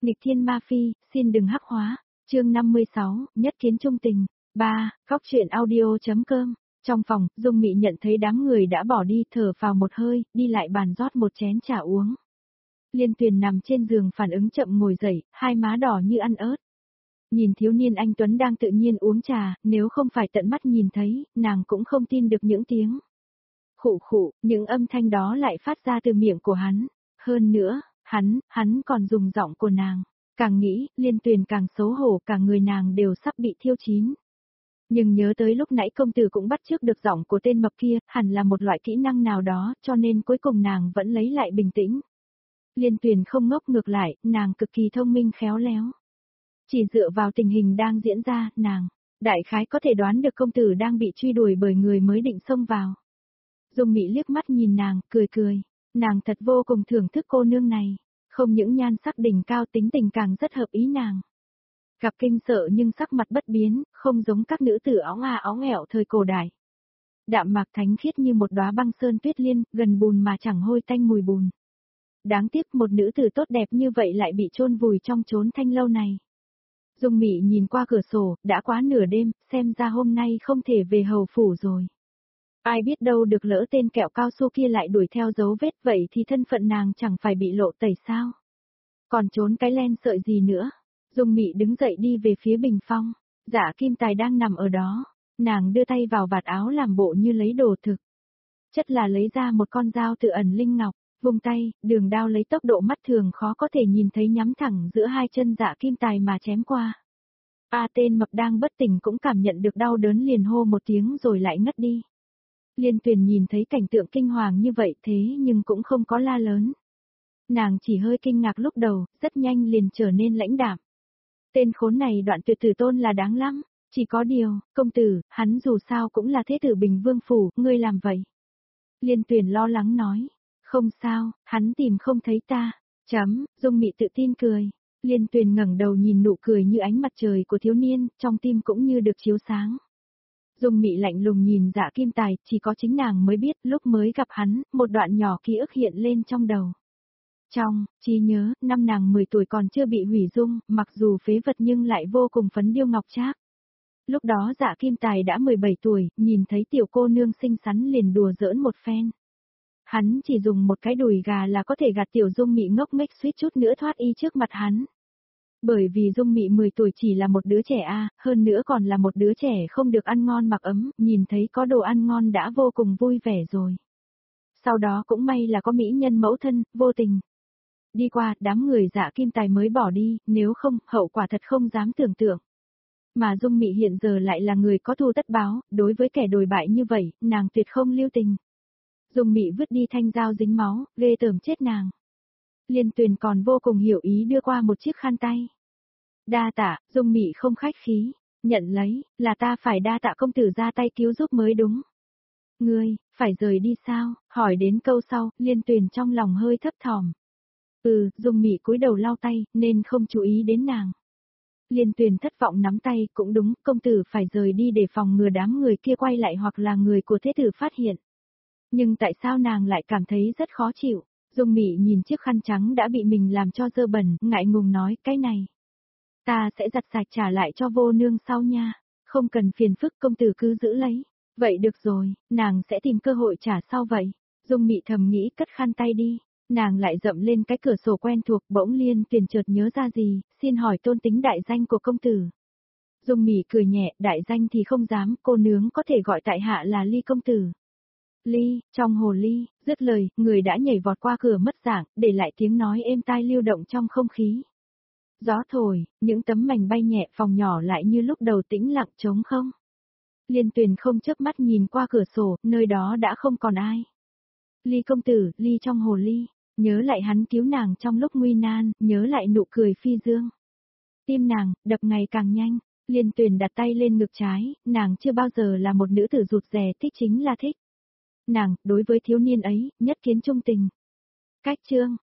Nghịch thiên ma phi, xin đừng hắc hóa. Chương 56, nhất kiến trung tình. 3. Góc truyện audio.com. Trong phòng, Dung Mị nhận thấy đám người đã bỏ đi, thở phào một hơi, đi lại bàn rót một chén trà uống. Liên Tuyền nằm trên giường phản ứng chậm ngồi dậy, hai má đỏ như ăn ớt. Nhìn thiếu niên anh Tuấn đang tự nhiên uống trà, nếu không phải tận mắt nhìn thấy, nàng cũng không tin được những tiếng khụ khụ, những âm thanh đó lại phát ra từ miệng của hắn. Hơn nữa, hắn còn dùng giọng của nàng. Càng nghĩ, Liên Tuyền càng xấu hổ, cả người nàng đều sắp bị thiêu chín. Nhưng nhớ tới lúc nãy công tử cũng bắt chước được giọng của tên mập kia, hẳn là một loại kỹ năng nào đó, cho nên cuối cùng nàng vẫn lấy lại bình tĩnh. Liên Tuyền không ngốc, ngược lại, nàng cực kỳ thông minh khéo léo. Chỉ dựa vào tình hình đang diễn ra, nàng, đại khái có thể đoán được công tử đang bị truy đuổi bởi người mới định xông vào. Dung Mị liếc mắt nhìn nàng, cười cười. Nàng thật vô cùng thưởng thức cô nương này. Không những nhan sắc đỉnh cao, tính tình càng rất hợp ý nàng. Gặp kinh sợ nhưng sắc mặt bất biến, không giống các nữ tử óng ẹo thời cổ đại. Đạm mạc thánh khiết như một đóa băng sơn tuyết liên, gần bùn mà chẳng hôi tanh mùi bùn. Đáng tiếc một nữ tử tốt đẹp như vậy lại bị chôn vùi trong chốn thanh lâu này. Dung Mị nhìn qua cửa sổ, đã quá nửa đêm, xem ra hôm nay không thể về hầu phủ rồi. Ai biết đâu được lỡ tên kẹo cao su kia lại đuổi theo dấu vết, vậy thì thân phận nàng chẳng phải bị lộ tẩy sao? Còn trốn cái len sợi gì nữa? Dung Mị đứng dậy đi về phía bình phong. Dạ Kim Tài đang nằm ở đó. Nàng đưa tay vào vạt áo làm bộ như lấy đồ thực. Chất là lấy ra một con dao tự ẩn linh ngọc, vung tay, đường đao lấy tốc độ mắt thường khó có thể nhìn thấy nhắm thẳng giữa hai chân Dạ Kim Tài mà chém qua. Tên mập đang bất tỉnh cũng cảm nhận được đau đớn, liền hô một tiếng rồi lại ngất đi. Liên Tuyền nhìn thấy cảnh tượng kinh hoàng như vậy thế nhưng cũng không có la lớn. Nàng chỉ hơi kinh ngạc lúc đầu, rất nhanh liền trở nên lãnh đạm. Tên khốn này Đoạn Tuyệt tử tôn là đáng lắm, chỉ có điều, công tử, hắn dù sao cũng là thế tử Bình Vương phủ, ngươi làm vậy. Liên Tuyền lo lắng nói, không sao, hắn tìm không thấy ta. Dung Mị tự tin cười. Liên Tuyền ngẩng đầu nhìn nụ cười như ánh mặt trời của thiếu niên, trong tim cũng như được chiếu sáng. Dung Mị lạnh lùng nhìn Dạ Kim Tài, chỉ có chính nàng mới biết, lúc mới gặp hắn, một đoạn nhỏ ký ức hiện lên trong đầu. Trong trí nhớ, năm nàng 10 tuổi còn chưa bị hủy dung, mặc dù phế vật nhưng lại vô cùng phấn điêu ngọc trác. Lúc đó Dạ Kim Tài đã 17 tuổi, nhìn thấy tiểu cô nương xinh xắn liền đùa giỡn một phen. Hắn chỉ dùng một cái đùi gà là có thể gạt tiểu Dung Mị ngốc nghếch suýt chút nữa thoát y trước mặt hắn. Bởi vì Dung Mị 10 tuổi chỉ là một đứa trẻ hơn nữa còn là một đứa trẻ không được ăn ngon mặc ấm, nhìn thấy có đồ ăn ngon đã vô cùng vui vẻ rồi. Sau đó cũng may là có mỹ nhân mẫu thân, vô tình đi qua, đám người Dạ Kim Tài mới bỏ đi, nếu không, hậu quả thật không dám tưởng tượng. Mà Dung Mị hiện giờ lại là người có thù tất báo, đối với kẻ đồi bại như vậy, nàng tuyệt không lưu tình. Dung Mị vứt đi thanh dao dính máu, ghê tởm chết nàng. Liên Tuyền còn vô cùng hiểu ý đưa qua một chiếc khăn tay. Đa tạ, Dung Mị không khách khí, nhận lấy, là ta phải đa tạ công tử ra tay cứu giúp mới đúng. Ngươi, phải rời đi sao? Hỏi đến câu sau, Liên Tuyền trong lòng hơi thấp thỏm. Dung Mị cúi đầu lau tay, nên không chú ý đến nàng. Liên Tuyền thất vọng nắm tay, cũng đúng, công tử phải rời đi để phòng ngừa đám người kia quay lại hoặc là người của thế tử phát hiện. Nhưng tại sao nàng lại cảm thấy rất khó chịu? Dung Mị nhìn chiếc khăn trắng đã bị mình làm cho dơ bẩn, ngại ngùng nói, cái này ta sẽ giặt sạch trả lại cho vô nương sau nha, không cần phiền phức, công tử cứ giữ lấy. Vậy được rồi, nàng sẽ tìm cơ hội trả sau vậy. Dung Mị thầm nghĩ, cất khăn tay đi. Nàng lại dậm lên cái cửa sổ quen thuộc, bỗng Liên Tuyền chợt nhớ ra gì, xin hỏi tôn tính đại danh của công tử. Dung Mị cười nhẹ, đại danh thì không dám, cô nướng có thể gọi tại hạ là Ly công tử. Ly, trong hồ ly, dứt lời, người đã nhảy vọt qua cửa mất dạng, để lại tiếng nói êm tai lưu động trong không khí. Gió thổi, những tấm mảnh bay nhẹ, phòng nhỏ lại như lúc đầu tĩnh lặng trống không. Liên Tuyền không chớp mắt nhìn qua cửa sổ, nơi đó đã không còn ai. Ly công tử, Ly trong hồ ly, nhớ lại hắn cứu nàng trong lúc nguy nan, nhớ lại nụ cười phi dương. Tim nàng, đập ngày càng nhanh, Liên Tuyền đặt tay lên ngực trái, nàng chưa bao giờ là một nữ tử rụt rè, thích chính là thích. Nàng, đối với thiếu niên ấy, nhất kiến trung tình. Cách chương